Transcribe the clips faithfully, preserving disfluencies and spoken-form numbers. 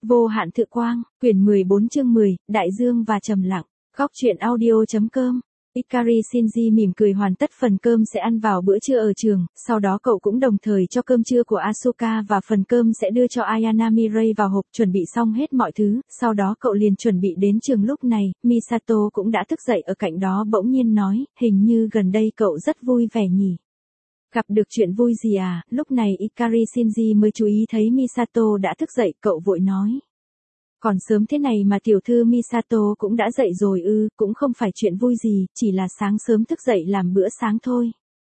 Vô hạn thực quang, quyển mười bốn chương mười, Đại Dương và trầm lặng. Góc truyện audio.com. Ikari Shinji mỉm cười hoàn tất phần cơm sẽ ăn vào bữa trưa ở trường, sau đó cậu cũng đồng thời cho cơm trưa của Asuka và phần cơm sẽ đưa cho Ayana Mirai vào hộp, chuẩn bị xong hết mọi thứ, sau đó cậu liền chuẩn bị đến trường. Lúc này, Misato cũng đã thức dậy ở cạnh đó, bỗng nhiên nói, hình như gần đây cậu rất vui vẻ nhỉ. Gặp được chuyện vui gì à? Lúc này Ikari Shinji mới chú ý thấy Misato đã thức dậy, cậu vội nói. Còn sớm thế này mà tiểu thư Misato cũng đã dậy rồi ư? Cũng không phải chuyện vui gì, chỉ là sáng sớm thức dậy làm bữa sáng thôi.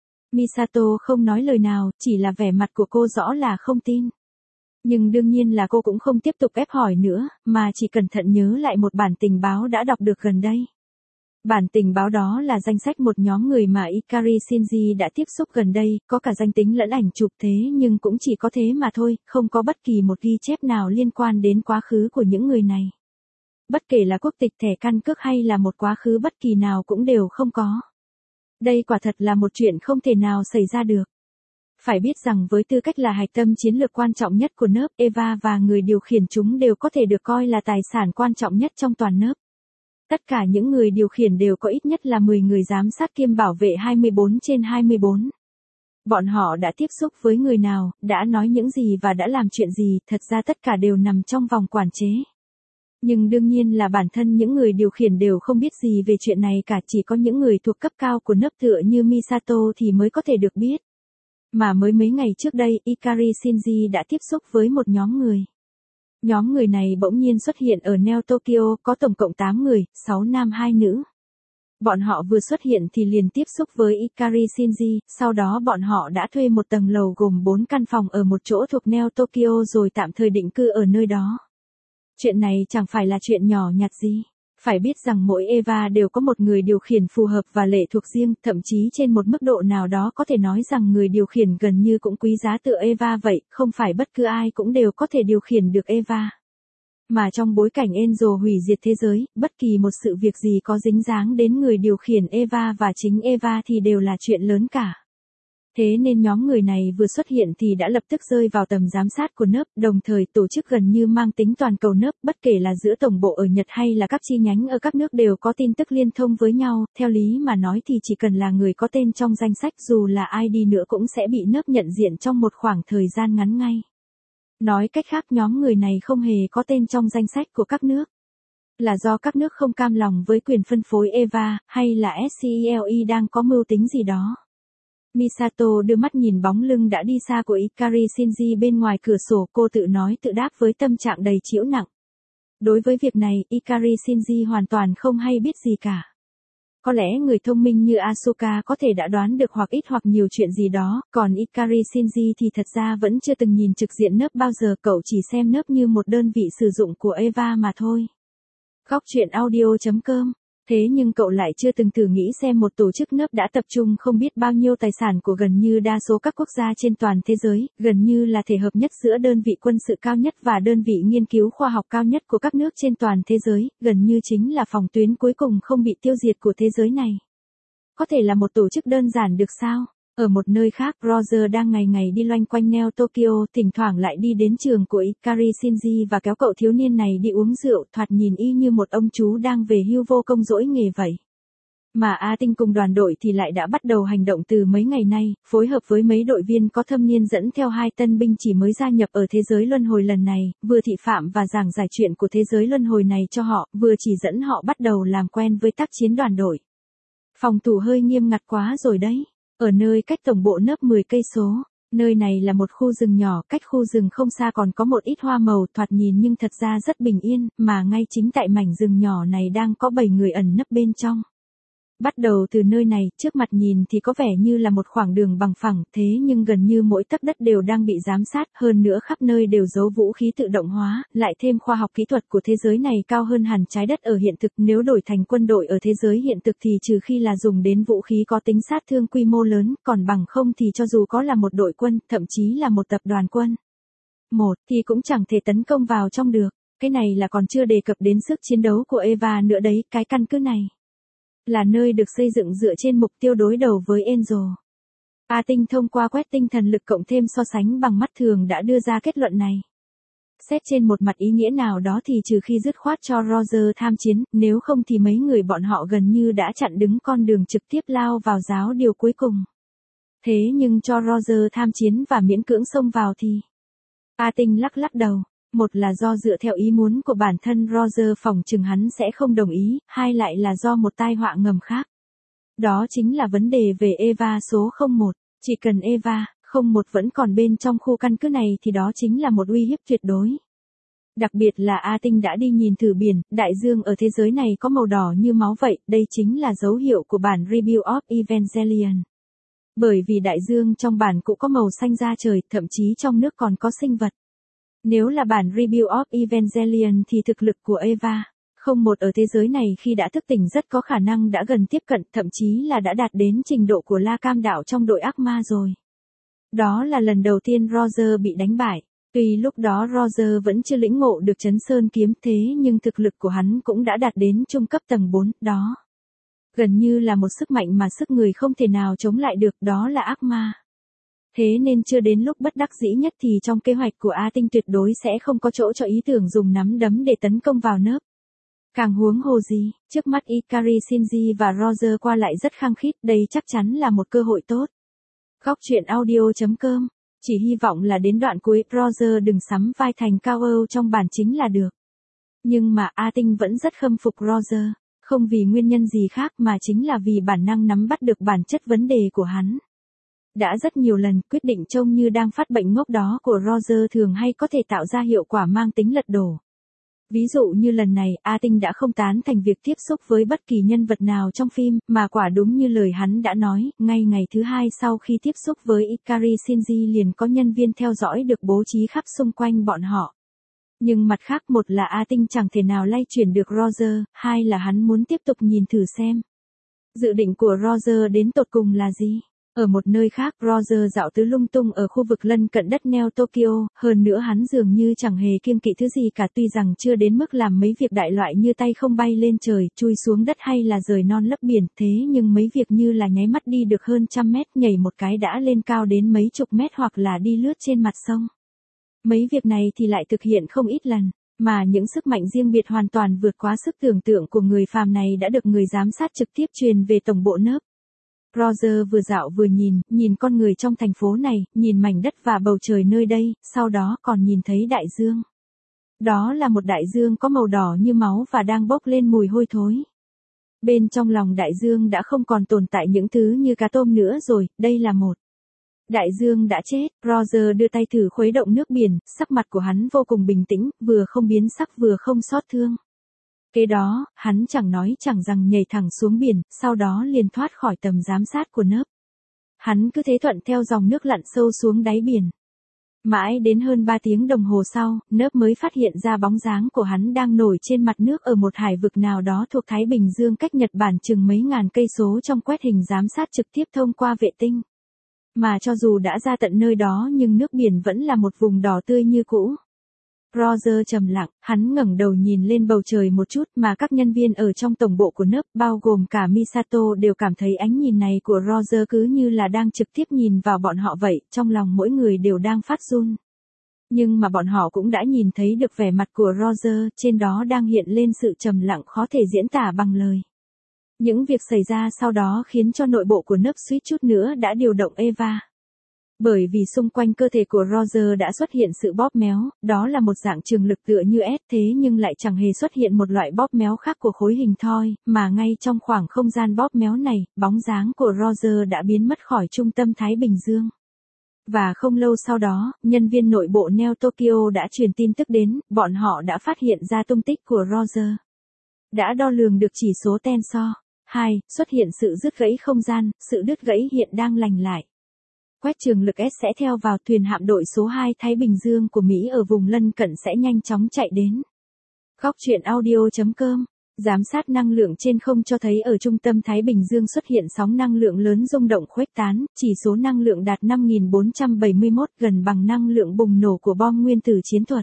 Misato không nói lời nào, chỉ là vẻ mặt của cô rõ là không tin. Nhưng đương nhiên là cô cũng không tiếp tục ép hỏi nữa, mà chỉ cẩn thận nhớ lại một bản tình báo đã đọc được gần đây. Bản tình báo đó là danh sách một nhóm người mà Ikari Shinji đã tiếp xúc gần đây, có cả danh tính lẫn ảnh chụp, thế nhưng cũng chỉ có thế mà thôi, không có bất kỳ một ghi chép nào liên quan đến quá khứ của những người này. Bất kể là quốc tịch, thẻ căn cước hay là một quá khứ bất kỳ nào cũng đều không có. Đây quả thật là một chuyện không thể nào xảy ra được. Phải biết rằng với tư cách là hạch tâm chiến lược quan trọng nhất của nớp, Eva và người điều khiển chúng đều có thể được coi là tài sản quan trọng nhất trong toàn nớp. Tất cả những người điều khiển đều có ít nhất là mười người giám sát kiêm bảo vệ hai mươi bốn trên hai mươi bốn. Bọn họ đã tiếp xúc với người nào, đã nói những gì và đã làm chuyện gì, thật ra tất cả đều nằm trong vòng quản chế. Nhưng đương nhiên là bản thân những người điều khiển đều không biết gì về chuyện này cả, chỉ có những người thuộc cấp cao của nớp tựa như Misato thì mới có thể được biết. Mà mới mấy ngày trước đây, Ikari Shinji đã tiếp xúc với một nhóm người. Nhóm người này bỗng nhiên xuất hiện ở Neo Tokyo, có tổng cộng tám người, sáu nam hai nữ. Bọn họ vừa xuất hiện thì liền tiếp xúc với Ikari Shinji, sau đó bọn họ đã thuê một tầng lầu gồm bốn căn phòng ở một chỗ thuộc Neo Tokyo rồi tạm thời định cư ở nơi đó. Chuyện này chẳng phải là chuyện nhỏ nhặt gì. Phải biết rằng mỗi Eva đều có một người điều khiển phù hợp và lệ thuộc riêng, thậm chí trên một mức độ nào đó có thể nói rằng người điều khiển gần như cũng quý giá tựa Eva vậy, không phải bất cứ ai cũng đều có thể điều khiển được Eva. Mà trong bối cảnh Angel hủy diệt thế giới, bất kỳ một sự việc gì có dính dáng đến người điều khiển Eva và chính Eva thì đều là chuyện lớn cả. Thế nên nhóm người này vừa xuất hiện thì đã lập tức rơi vào tầm giám sát của nớp, đồng thời tổ chức gần như mang tính toàn cầu nớp, bất kể là giữa tổng bộ ở Nhật hay là các chi nhánh ở các nước đều có tin tức liên thông với nhau, theo lý mà nói thì chỉ cần là người có tên trong danh sách dù là ai đi nữa cũng sẽ bị nớp nhận diện trong một khoảng thời gian ngắn ngay. Nói cách khác, nhóm người này không hề có tên trong danh sách của các nước. Là do các nước không cam lòng với quyền phân phối Eva, hay là Scele đang có mưu tính gì đó. Misato đưa mắt nhìn bóng lưng đã đi xa của Ikari Shinji bên ngoài cửa sổ, cô tự nói tự đáp với tâm trạng đầy trĩu nặng. Đối với việc này, Ikari Shinji hoàn toàn không hay biết gì cả. Có lẽ người thông minh như Asuka có thể đã đoán được hoặc ít hoặc nhiều chuyện gì đó, còn Ikari Shinji thì thật ra vẫn chưa từng nhìn trực diện nớp bao giờ, cậu chỉ xem nớp như một đơn vị sử dụng của Eva mà thôi. Góc truyện audio.com. Thế nhưng cậu lại chưa từng thử nghĩ xem một tổ chức nớp đã tập trung không biết bao nhiêu tài sản của gần như đa số các quốc gia trên toàn thế giới, gần như là thể hợp nhất giữa đơn vị quân sự cao nhất và đơn vị nghiên cứu khoa học cao nhất của các nước trên toàn thế giới, gần như chính là phòng tuyến cuối cùng không bị tiêu diệt của thế giới này. Có thể là một tổ chức đơn giản được sao? Ở một nơi khác, Roger đang ngày ngày đi loanh quanh Neo Tokyo, thỉnh thoảng lại đi đến trường của Ikari Shinji và kéo cậu thiếu niên này đi uống rượu, thoạt nhìn y như một ông chú đang về hưu vô công dỗi nghề vậy. Mà A Tinh cùng đoàn đội thì lại đã bắt đầu hành động từ mấy ngày nay, phối hợp với mấy đội viên có thâm niên dẫn theo hai tân binh chỉ mới gia nhập ở thế giới luân hồi lần này, vừa thị phạm và giảng giải chuyện của thế giới luân hồi này cho họ, vừa chỉ dẫn họ bắt đầu làm quen với tác chiến đoàn đội. Phòng thủ hơi nghiêm ngặt quá rồi đấy. Ở nơi cách tổng bộ nớp mười cây số, nơi này là một khu rừng nhỏ, cách khu rừng không xa còn có một ít hoa màu thoạt nhìn nhưng thật ra rất bình yên, mà ngay chính tại mảnh rừng nhỏ này đang có bảy người ẩn nấp bên trong. Bắt đầu từ nơi này, trước mặt nhìn thì có vẻ như là một khoảng đường bằng phẳng, thế nhưng gần như mỗi tấc đất đều đang bị giám sát, hơn nữa khắp nơi đều giấu vũ khí tự động hóa, lại thêm khoa học kỹ thuật của thế giới này cao hơn hẳn trái đất ở hiện thực, nếu đổi thành quân đội ở thế giới hiện thực thì trừ khi là dùng đến vũ khí có tính sát thương quy mô lớn, còn bằng không thì cho dù có là một đội quân, thậm chí là một tập đoàn quân một thì cũng chẳng thể tấn công vào trong được. Cái này là còn chưa đề cập đến sức chiến đấu của Eva nữa đấy, cái căn cứ này là nơi được xây dựng dựa trên mục tiêu đối đầu với Angel. A Tinh thông qua quét tinh thần lực cộng thêm so sánh bằng mắt thường đã đưa ra kết luận này. Xét trên một mặt ý nghĩa nào đó thì trừ khi dứt khoát cho Roger tham chiến, nếu không thì mấy người bọn họ gần như đã chặn đứng con đường trực tiếp lao vào giáo điều cuối cùng. Thế nhưng cho Roger tham chiến và miễn cưỡng xông vào thì... A Tinh lắc lắc đầu. Một là do dựa theo ý muốn của bản thân Roger phỏng chừng hắn sẽ không đồng ý, hai lại là do một tai họa ngầm khác. Đó chính là vấn đề về Eva số không một. Chỉ cần Eva không một vẫn còn bên trong khu căn cứ này thì đó chính là một uy hiếp tuyệt đối. Đặc biệt là A Tinh đã đi nhìn thử biển, đại dương ở thế giới này có màu đỏ như máu vậy, đây chính là dấu hiệu của bản Rebuild of Evangelion. Bởi vì đại dương trong bản cũng có màu xanh da trời, thậm chí trong nước còn có sinh vật. Nếu là bản Rebuild of Evangelion thì thực lực của Eva không một ở thế giới này khi đã thức tỉnh rất có khả năng đã gần tiếp cận, thậm chí là đã đạt đến trình độ của La Cam Đạo trong đội ác ma rồi. Đó là lần đầu tiên Roger bị đánh bại. Tuy lúc đó Roger vẫn chưa lĩnh ngộ được Chấn Sơn kiếm thế nhưng thực lực của hắn cũng đã đạt đến trung cấp tầng bốn, đó. Gần như là một sức mạnh mà sức người không thể nào chống lại được, đó là ác ma. Thế nên chưa đến lúc bất đắc dĩ nhất thì trong kế hoạch của A Tinh tuyệt đối sẽ không có chỗ cho ý tưởng dùng nắm đấm để tấn công vào nớp. Càng huống hồ gì, trước mắt Ikari Shinji và Roger qua lại rất khăng khít, đây chắc chắn là một cơ hội tốt. Góc truyện audio chấm com. Chỉ hy vọng là đến đoạn cuối Roger đừng sắm vai thành Cao Âu trong bản chính là được. Nhưng mà A Tinh vẫn rất khâm phục Roger, không vì nguyên nhân gì khác mà chính là vì bản năng nắm bắt được bản chất vấn đề của hắn. Đã rất nhiều lần quyết định trông như đang phát bệnh ngốc đó của Roger thường hay có thể tạo ra hiệu quả mang tính lật đổ. Ví dụ như lần này, A Tinh đã không tán thành việc tiếp xúc với bất kỳ nhân vật nào trong phim, mà quả đúng như lời hắn đã nói, ngay ngày thứ hai sau khi tiếp xúc với Ikari Shinji liền có nhân viên theo dõi được bố trí khắp xung quanh bọn họ. Nhưng mặt khác, một là A Tinh chẳng thể nào lay chuyển được Roger, hai là hắn muốn tiếp tục nhìn thử xem. Dự định của Roger đến tột cùng là gì? Ở một nơi khác, Roger dạo tứ lung tung ở khu vực lân cận đất Neo Tokyo, hơn nữa hắn dường như chẳng hề kiêng kỵ thứ gì cả, tuy rằng chưa đến mức làm mấy việc đại loại như tay không bay lên trời, chui xuống đất hay là rời non lấp biển, thế nhưng mấy việc như là nháy mắt đi được hơn trăm mét, nhảy một cái đã lên cao đến mấy chục mét hoặc là đi lướt trên mặt sông. Mấy việc này thì lại thực hiện không ít lần, mà những sức mạnh riêng biệt hoàn toàn vượt quá sức tưởng tượng của người phàm này đã được người giám sát trực tiếp truyền về tổng bộ nớp. Roger vừa dạo vừa nhìn, nhìn con người trong thành phố này, nhìn mảnh đất và bầu trời nơi đây, sau đó còn nhìn thấy đại dương. Đó là một đại dương có màu đỏ như máu và đang bốc lên mùi hôi thối. Bên trong lòng đại dương đã không còn tồn tại những thứ như cá tôm nữa rồi, đây là một đại dương đã chết. Roger đưa tay thử khuấy động nước biển, sắc mặt của hắn vô cùng bình tĩnh, vừa không biến sắc vừa không xót thương. Kế đó, hắn chẳng nói chẳng rằng nhảy thẳng xuống biển, sau đó liền thoát khỏi tầm giám sát của nớp. Hắn cứ thế thuận theo dòng nước lặn sâu xuống đáy biển. Mãi đến hơn ba tiếng đồng hồ sau, nớp mới phát hiện ra bóng dáng của hắn đang nổi trên mặt nước ở một hải vực nào đó thuộc Thái Bình Dương cách Nhật Bản chừng mấy ngàn cây số trong quét hình giám sát trực tiếp thông qua vệ tinh. Mà cho dù đã ra tận nơi đó nhưng nước biển vẫn là một vùng đỏ tươi như cũ. Roger trầm lặng, hắn ngẩng đầu nhìn lên bầu trời một chút mà các nhân viên ở trong tổng bộ của nớp bao gồm cả Misato đều cảm thấy ánh nhìn này của Roger cứ như là đang trực tiếp nhìn vào bọn họ vậy, trong lòng mỗi người đều đang phát run. Nhưng mà bọn họ cũng đã nhìn thấy được vẻ mặt của Roger, trên đó đang hiện lên sự trầm lặng khó thể diễn tả bằng lời. Những việc xảy ra sau đó khiến cho nội bộ của nớp suýt chút nữa đã điều động Eva. Bởi vì xung quanh cơ thể của Roger đã xuất hiện sự bóp méo, đó là một dạng trường lực tựa như S thế nhưng lại chẳng hề xuất hiện một loại bóp méo khác của khối hình thoi, mà ngay trong khoảng không gian bóp méo này, bóng dáng của Roger đã biến mất khỏi trung tâm Thái Bình Dương. Và không lâu sau đó, nhân viên nội bộ Neo Tokyo đã truyền tin tức đến, bọn họ đã phát hiện ra tung tích của Roger. Đã đo lường được chỉ số Tensor. hai, xuất hiện sự đứt gãy không gian, sự đứt gãy hiện đang lành lại. Quét trường lực S sẽ theo vào thuyền hạm đội số hai Thái Bình Dương của Mỹ ở vùng lân cận sẽ nhanh chóng chạy đến. Góc truyện audio chấm com. Giám sát năng lượng trên không cho thấy ở trung tâm Thái Bình Dương xuất hiện sóng năng lượng lớn rung động khuếch tán, chỉ số năng lượng đạt năm nghìn bốn trăm bảy mươi mốt, gần bằng năng lượng bùng nổ của bom nguyên tử chiến thuật.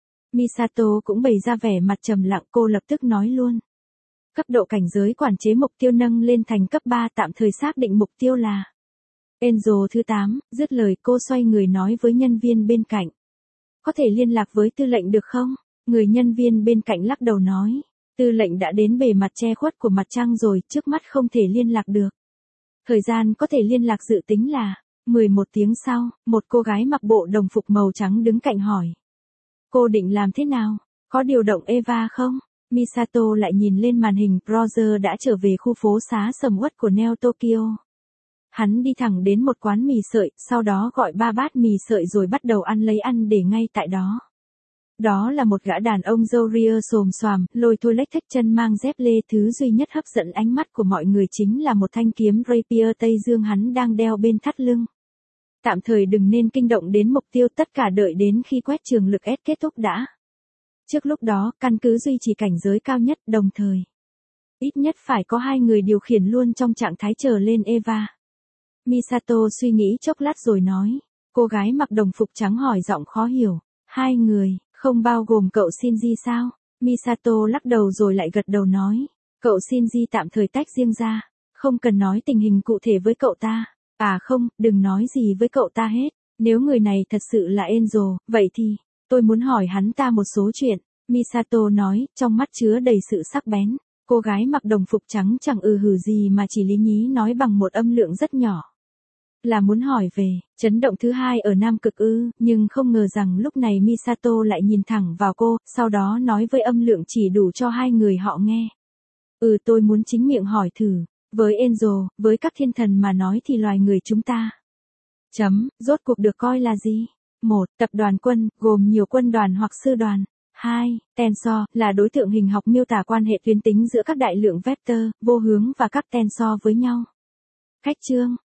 Misato cũng bày ra vẻ mặt trầm lặng, cô lập tức nói luôn. Cấp độ cảnh giới quản chế mục tiêu nâng lên thành cấp ba, tạm thời xác định mục tiêu là Angel thứ tám, dứt lời cô xoay người nói với nhân viên bên cạnh. có thể liên lạc với tư lệnh được không? Người nhân viên bên cạnh lắc đầu nói. Tư lệnh đã đến bề mặt che khuất của mặt trăng rồi, trước mắt không thể liên lạc được. Thời gian có thể liên lạc dự tính là mười một tiếng sau, một cô gái mặc bộ đồng phục màu trắng đứng cạnh hỏi. Cô định làm thế nào? Có điều động Eva không? Misato lại nhìn lên màn hình. Roger đã trở về khu phố xá sầm uất của Neo Tokyo. Hắn đi thẳng đến một quán mì sợi, sau đó gọi ba bát mì sợi rồi bắt đầu ăn lấy ăn để ngay tại đó. Đó là một gã đàn ông râu ria xồm xoàm, lôi thôi lếch thếch chân mang dép lê. Thứ duy nhất hấp dẫn ánh mắt của mọi người chính là một thanh kiếm rapier Tây Dương hắn đang đeo bên thắt lưng. Tạm thời đừng nên kinh động đến mục tiêu, tất cả đợi đến khi quét trường lực S kết thúc đã. Trước lúc đó, căn cứ duy trì cảnh giới cao nhất, đồng thời. Ít nhất phải có hai người điều khiển luôn trong trạng thái chờ lên Eva. Misato suy nghĩ chốc lát rồi nói. Cô gái mặc đồng phục trắng hỏi giọng khó hiểu. Hai người, không bao gồm cậu Shinji sao? Misato lắc đầu rồi lại gật đầu nói. Cậu Shinji tạm thời tách riêng ra. Không cần nói tình hình cụ thể với cậu ta. À không, đừng nói gì với cậu ta hết. Nếu người này thật sự là Angel, vậy thì, tôi muốn hỏi hắn ta một số chuyện. Misato nói, trong mắt chứa đầy sự sắc bén. Cô gái mặc đồng phục trắng chẳng ừ hừ gì mà chỉ lý nhí nói bằng một âm lượng rất nhỏ. Là muốn hỏi về, chấn động thứ hai ở Nam Cực ư, nhưng không ngờ rằng lúc này Misato lại nhìn thẳng vào cô, sau đó nói với âm lượng chỉ đủ cho hai người họ nghe. Ừ tôi muốn chính miệng hỏi thử, với Angel, với các thiên thần mà nói thì loài người chúng ta. Chấm, rốt cuộc được coi là gì? Một, tập đoàn quân, gồm nhiều quân đoàn hoặc sư đoàn. Hai, tensor, là đối tượng hình học miêu tả quan hệ tuyến tính giữa các đại lượng vector, vô hướng và các tensor với nhau. Cách chương